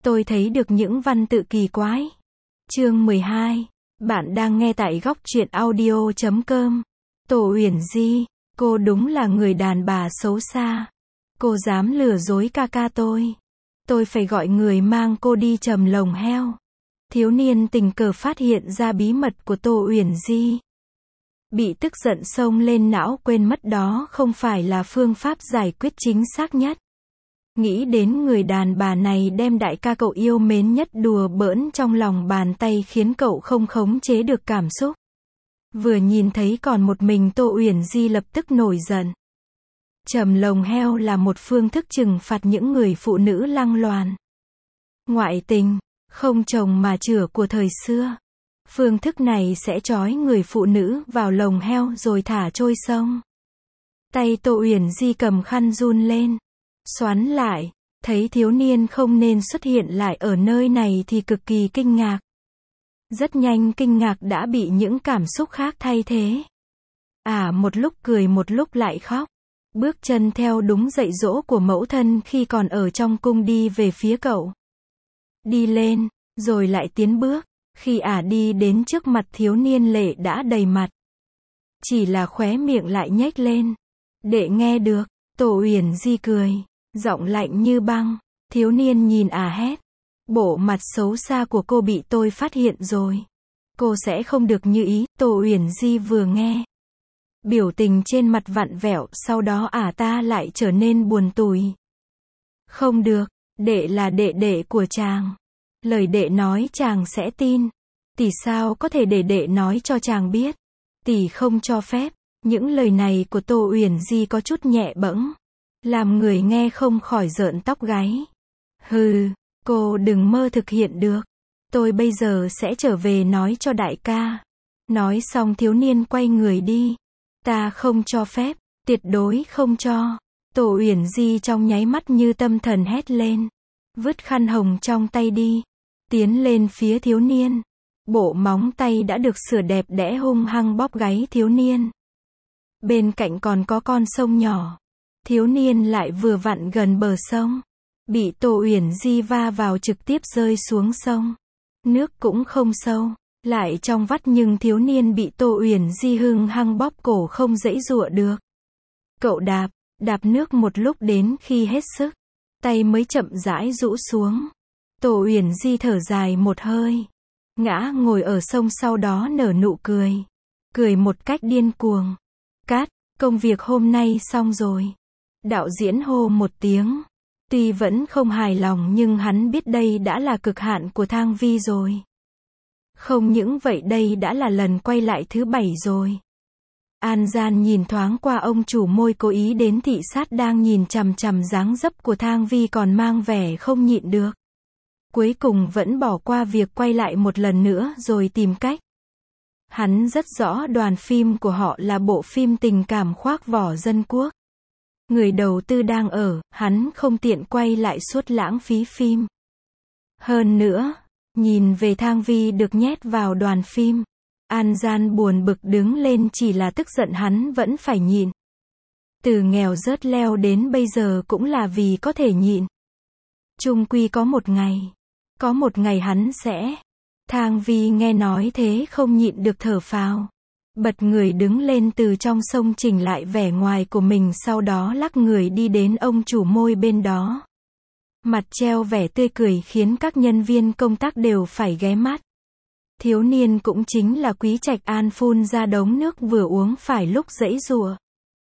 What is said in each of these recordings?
Tôi thấy được những văn tự kỳ quái. Chương 12. Bạn đang nghe tại góc truyện audio.com. Tô Uyển Di, cô đúng là người đàn bà xấu xa. Cô dám lừa dối ca ca tôi. Tôi phải gọi người mang cô đi trầm lồng heo. Thiếu niên tình cờ phát hiện ra bí mật của Tô Uyển Di. Bị tức giận xông lên não, quên mất đó không phải là phương pháp giải quyết chính xác nhất. Nghĩ đến người đàn bà này đem đại ca cậu yêu mến nhất đùa bỡn trong lòng bàn tay khiến cậu không khống chế được cảm xúc. Vừa nhìn thấy còn một mình Tô Uyển Di lập tức nổi giận. Trầm lồng heo là một phương thức trừng phạt những người phụ nữ lăng loàn, ngoại tình, không chồng mà chửa của thời xưa. Phương thức này sẽ trói người phụ nữ vào lồng heo rồi thả trôi sông. Tay Tô Uyển Di cầm khăn run lên, xoắn lại, thấy thiếu niên không nên xuất hiện lại ở nơi này thì cực kỳ kinh ngạc. Rất nhanh kinh ngạc đã bị những cảm xúc khác thay thế. Một lúc cười một lúc lại khóc. Bước chân theo đúng dạy dỗ của mẫu thân khi còn ở trong cung đi về phía cậu. Đi lên, rồi lại tiến bước. Khi đi đến trước mặt thiếu niên lệ đã đầy mặt. Chỉ là khóe miệng lại nhếch lên. Đệ nghe được, Tô Uyển Di cười, giọng lạnh như băng. Thiếu niên nhìn hét. Bộ mặt xấu xa của cô bị tôi phát hiện rồi. Cô sẽ không được như ý. Tô Uyển Di vừa nghe, biểu tình trên mặt vặn vẹo, sau đó ta lại trở nên buồn tủi. Không được, đệ là đệ đệ của chàng. Lời đệ nói chàng sẽ tin. Tỷ sao có thể để đệ nói cho chàng biết. Tỷ không cho phép. Những lời này của Tô Uyển Di có chút nhẹ bẫng, làm người nghe không khỏi rợn tóc gáy. Hừ, cô đừng mơ thực hiện được. Tôi bây giờ sẽ trở về nói cho đại ca. Nói xong thiếu niên quay người đi. Ta không cho phép, tuyệt đối không cho. Tô Uyển Di trong nháy mắt như tâm thần hét lên. Vứt khăn hồng trong tay đi. Tiến lên phía thiếu niên. Bộ móng tay đã được sửa đẹp đẽ hung hăng bóp gáy thiếu niên. Bên cạnh còn có con sông nhỏ. Thiếu niên lại vừa vặn gần bờ sông. Bị Tô Uyển Di va vào trực tiếp rơi xuống sông. Nước cũng không sâu, lại trong vắt nhưng thiếu niên bị Tô Uyển Di hung hăng bóp cổ không giãy giụa được. Cậu đạp nước một lúc đến khi hết sức, tay mới chậm rãi rũ xuống. Tô Uyển Di thở dài một hơi, ngã ngồi ở sông, sau đó nở nụ cười. Cười một cách điên cuồng. Cát, công việc hôm nay xong rồi. Đạo diễn hô một tiếng. Tuy vẫn không hài lòng nhưng hắn biết đây đã là cực hạn của Thang Vi rồi. Không những vậy đây đã là lần quay lại thứ 7 rồi. An Gian nhìn thoáng qua ông chủ môi cố ý đến thị sát đang nhìn chằm chằm dáng dấp của Thang Vi còn mang vẻ không nhịn được. Cuối cùng vẫn bỏ qua việc quay lại một lần nữa rồi tìm cách. Hắn rất rõ đoàn phim của họ là bộ phim tình cảm khoác vỏ dân quốc. Người đầu tư đang ở, hắn không tiện quay lại suốt lãng phí phim. Hơn nữa, nhìn về Thang Vi được nhét vào đoàn phim, An Gian buồn bực đứng lên, chỉ là tức giận hắn vẫn phải nhịn. Từ nghèo rớt leo đến bây giờ cũng là vì có thể nhịn. Chung quy có một ngày hắn sẽ. Thang Vi nghe nói thế không nhịn được thở phào. Bật người đứng lên từ trong sông, chỉnh lại vẻ ngoài của mình, sau đó lắc người đi đến ông chủ môi bên đó. Mặt treo vẻ tươi cười khiến các nhân viên công tác đều phải ghé mắt. Thiếu niên cũng chính là Quý Trạch An phun ra đống nước vừa uống phải lúc giãy giụa.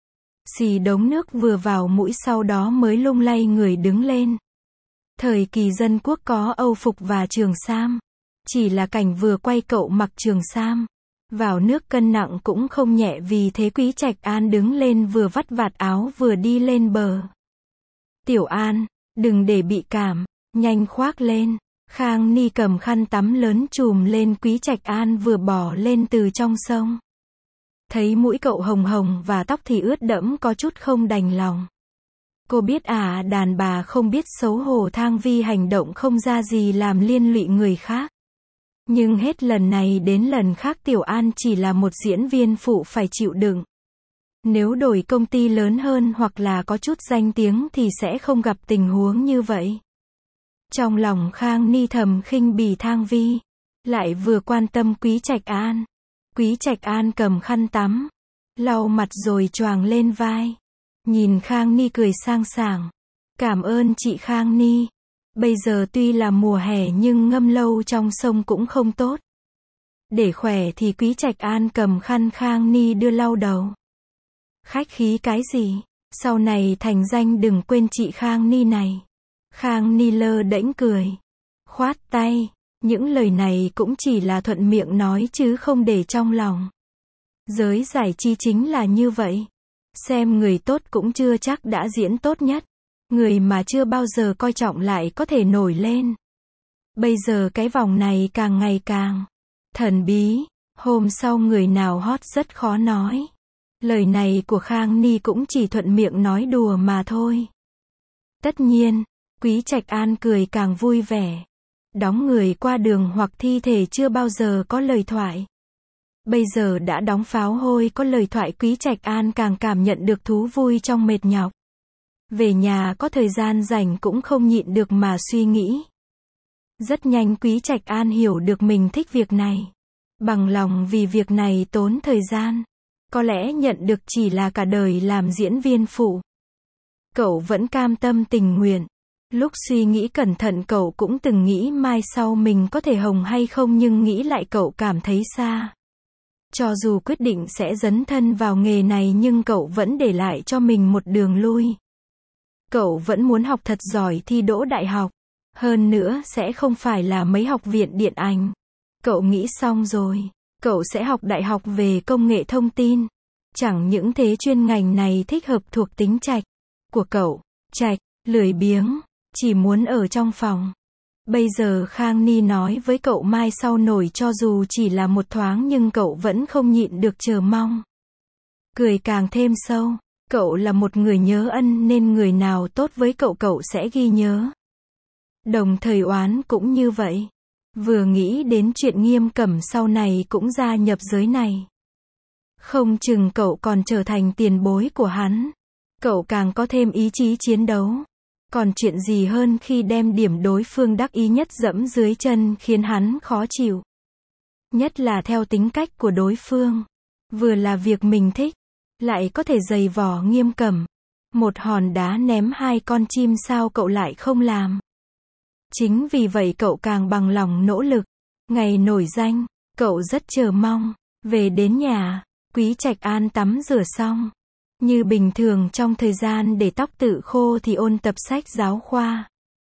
Xì đống nước vừa vào mũi sau đó mới lung lay người đứng lên. Thời kỳ dân quốc có Âu phục và trường sam. Chỉ là cảnh vừa quay cậu mặc trường sam. Vào nước cân nặng cũng không nhẹ, vì thế Quý Trạch An đứng lên vừa vắt vạt áo vừa đi lên bờ. Tiểu An, đừng để bị cảm, nhanh khoác lên. Khang Ni cầm khăn tắm lớn trùm lên Quý Trạch An vừa bỏ lên từ trong sông. Thấy mũi cậu hồng hồng và tóc thì ướt đẫm có chút không đành lòng. Cô biết đàn bà không biết xấu hổ. Thang Vi hành động không ra gì làm liên lụy người khác. Nhưng hết lần này đến lần khác Tiểu An chỉ là một diễn viên phụ phải chịu đựng. Nếu đổi công ty lớn hơn hoặc là có chút danh tiếng thì sẽ không gặp tình huống như vậy. Trong lòng Khang Ni thầm khinh bỉ Thang Vi, lại vừa quan tâm Quý Trạch An. Quý Trạch An cầm khăn tắm, lau mặt rồi choàng lên vai. Nhìn Khang Ni cười sang sảng. Cảm ơn chị Khang Ni. Bây giờ tuy là mùa hè nhưng ngâm lâu trong sông cũng không tốt. Để khỏe thì Quý Trạch An cầm khăn Khang Ni đưa lau đầu. Khách khí cái gì? Sau này thành danh đừng quên chị Khang Ni này. Khang Ni lơ đễnh cười. Khoát tay. Những lời này cũng chỉ là thuận miệng nói chứ không để trong lòng. Giới giải trí chính là như vậy. Xem người tốt cũng chưa chắc đã diễn tốt nhất. Người mà chưa bao giờ coi trọng lại có thể nổi lên. Bây giờ cái vòng này càng ngày càng thần bí. Hôm sau người nào hot rất khó nói. Lời này của Khang Ni cũng chỉ thuận miệng nói đùa mà thôi. Tất nhiên, Quý Trạch An cười càng vui vẻ. Đóng người qua đường hoặc thi thể chưa bao giờ có lời thoại. Bây giờ đã đóng pháo hôi có lời thoại, Quý Trạch An càng cảm nhận được thú vui trong mệt nhọc. Về nhà có thời gian rảnh cũng không nhịn được mà suy nghĩ. Rất nhanh Quý Trạch An hiểu được mình thích việc này. Bằng lòng vì việc này tốn thời gian. Có lẽ nhận được chỉ là cả đời làm diễn viên phụ. Cậu vẫn cam tâm tình nguyện. Lúc suy nghĩ cẩn thận cậu cũng từng nghĩ mai sau mình có thể hồng hay không, nhưng nghĩ lại cậu cảm thấy xa. Cho dù quyết định sẽ dấn thân vào nghề này nhưng cậu vẫn để lại cho mình một đường lui. Cậu vẫn muốn học thật giỏi thi đỗ đại học. Hơn nữa sẽ không phải là mấy học viện điện ảnh. Cậu nghĩ xong rồi. Cậu sẽ học đại học về công nghệ thông tin. Chẳng những thế chuyên ngành này thích hợp thuộc tính Trạch của cậu. Trạch, lười biếng, chỉ muốn ở trong phòng. Bây giờ Khang Ni nói với cậu mai sau nổi cho dù chỉ là một thoáng nhưng cậu vẫn không nhịn được chờ mong. Cười càng thêm sâu. Cậu là một người nhớ ân nên người nào tốt với cậu cậu sẽ ghi nhớ. Đồng thời Oán cũng như vậy. Vừa nghĩ đến chuyện Nghiêm Cẩm sau này cũng gia nhập giới này. Không chừng cậu còn trở thành tiền bối của hắn. Cậu càng có thêm ý chí chiến đấu. Còn chuyện gì hơn khi đem điểm đối phương đắc ý nhất dẫm dưới chân khiến hắn khó chịu. Nhất là theo tính cách của đối phương. Vừa là việc mình thích, lại có thể giày vò Nghiêm Cẩm. Một hòn đá ném hai con chim sao cậu lại không làm. Chính vì vậy cậu càng bằng lòng nỗ lực. Ngày nổi danh, cậu rất chờ mong. Về đến nhà, Quý Trạch An tắm rửa xong. Như bình thường trong thời gian để tóc tự khô thì ôn tập sách giáo khoa.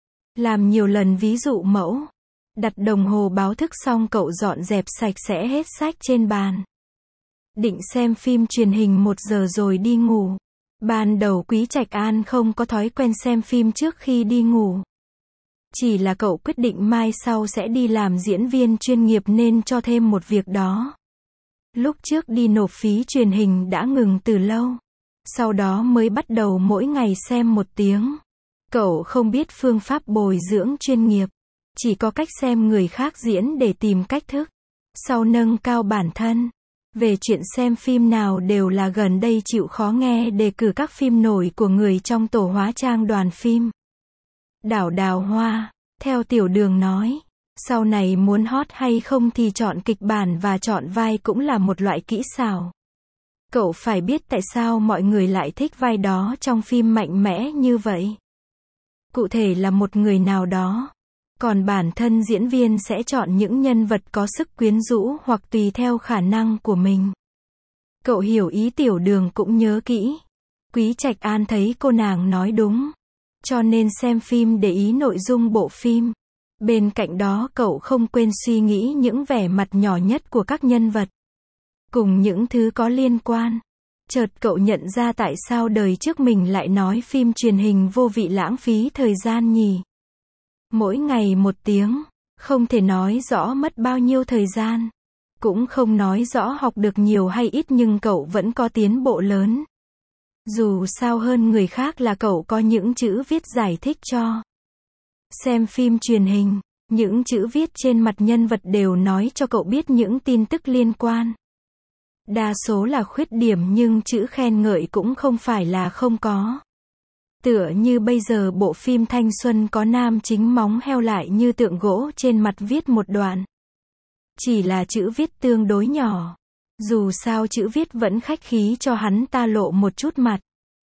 Làm nhiều lần ví dụ mẫu. Đặt đồng hồ báo thức xong cậu dọn dẹp sạch sẽ hết sách trên bàn. Định xem phim truyền hình 1 giờ rồi đi ngủ. Ban đầu Quý Trạch An không có thói quen xem phim trước khi đi ngủ. Chỉ là cậu quyết định mai sau sẽ đi làm diễn viên chuyên nghiệp nên cho thêm một việc đó. Lúc trước đi nộp phí truyền hình đã ngừng từ lâu. Sau đó mới bắt đầu mỗi ngày xem 1 tiếng. Cậu không biết phương pháp bồi dưỡng chuyên nghiệp. Chỉ có cách xem người khác diễn để tìm cách thức. Sau nâng cao bản thân. Về chuyện xem phim nào đều là gần đây chịu khó nghe đề cử các phim nổi của người trong tổ hóa trang đoàn phim. Đào Hoa, theo Tiểu Đường nói, sau này muốn hot hay không thì chọn kịch bản và chọn vai cũng là một loại kỹ xảo. Cậu phải biết tại sao mọi người lại thích vai đó trong phim mạnh mẽ như vậy. Cụ thể là một người nào đó. Còn bản thân diễn viên sẽ chọn những nhân vật có sức quyến rũ hoặc tùy theo khả năng của mình. Cậu hiểu ý Tiểu Đường cũng nhớ kỹ. Quý Trạch An thấy cô nàng nói đúng. Cho nên xem phim để ý nội dung bộ phim. Bên cạnh đó cậu không quên suy nghĩ những vẻ mặt nhỏ nhất của các nhân vật. Cùng những thứ có liên quan. Chợt cậu nhận ra tại sao đời trước mình lại nói phim truyền hình vô vị lãng phí thời gian nhỉ. Mỗi ngày 1 tiếng, không thể nói rõ mất bao nhiêu thời gian. Cũng không nói rõ học được nhiều hay ít nhưng cậu vẫn có tiến bộ lớn. Dù sao hơn người khác là cậu có những chữ viết giải thích cho. Xem phim truyền hình, những chữ viết trên mặt nhân vật đều nói cho cậu biết những tin tức liên quan. Đa số là khuyết điểm nhưng chữ khen ngợi cũng không phải là không có. Tựa như bây giờ bộ phim thanh xuân có nam chính móng heo lại như tượng gỗ trên mặt viết một đoạn. Chỉ là chữ viết tương đối nhỏ. Dù sao chữ viết vẫn khách khí cho hắn ta lộ một chút mặt.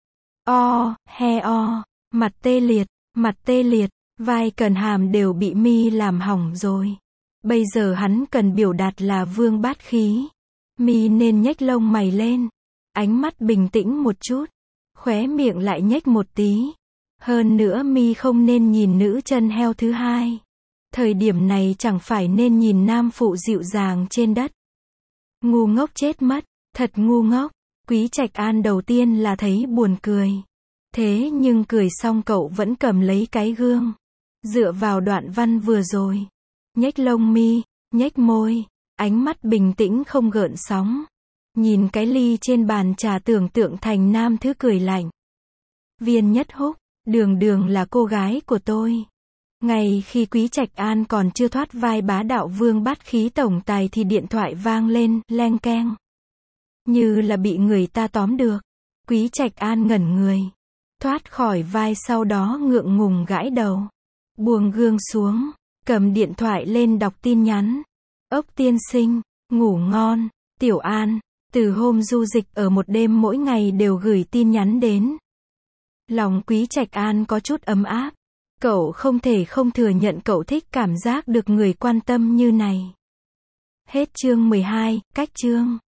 Mặt tê liệt, vai cần hàm đều bị mi làm hỏng rồi. Bây giờ hắn cần biểu đạt là vương bát khí. Mi nên nhếch lông mày lên. Ánh mắt bình tĩnh một chút. Khóe miệng lại nhếch một tí. Hơn nữa mi không nên nhìn nữ chân heo thứ hai. Thời điểm này chẳng phải nên nhìn nam phụ dịu dàng trên đất. Ngu ngốc chết mất, thật ngu ngốc. Quý Trạch An đầu tiên là thấy buồn cười. Thế nhưng cười xong cậu vẫn cầm lấy cái gương. Dựa vào đoạn văn vừa rồi. Nhếch lông mi, nhếch môi, ánh mắt bình tĩnh không gợn sóng. Nhìn cái ly trên bàn trà tưởng tượng thành nam thứ cười lạnh. Viên Nhất Húc, đường là cô gái của tôi. Ngày khi Quý Trạch An còn chưa thoát vai bá đạo vương bát khí tổng tài thì điện thoại vang lên, leng keng. Như là bị người ta tóm được. Quý Trạch An ngẩn người. Thoát khỏi vai sau đó ngượng ngùng gãi đầu. Buông gương xuống, cầm điện thoại lên đọc tin nhắn. Ốc tiên sinh, ngủ ngon, Tiểu An. Từ hôm du dịch ở một đêm mỗi ngày đều gửi tin nhắn đến. Lòng Quý Trạch An có chút ấm áp. Cậu không thể không thừa nhận cậu thích cảm giác được người quan tâm như này. Hết chương 12, cách chương.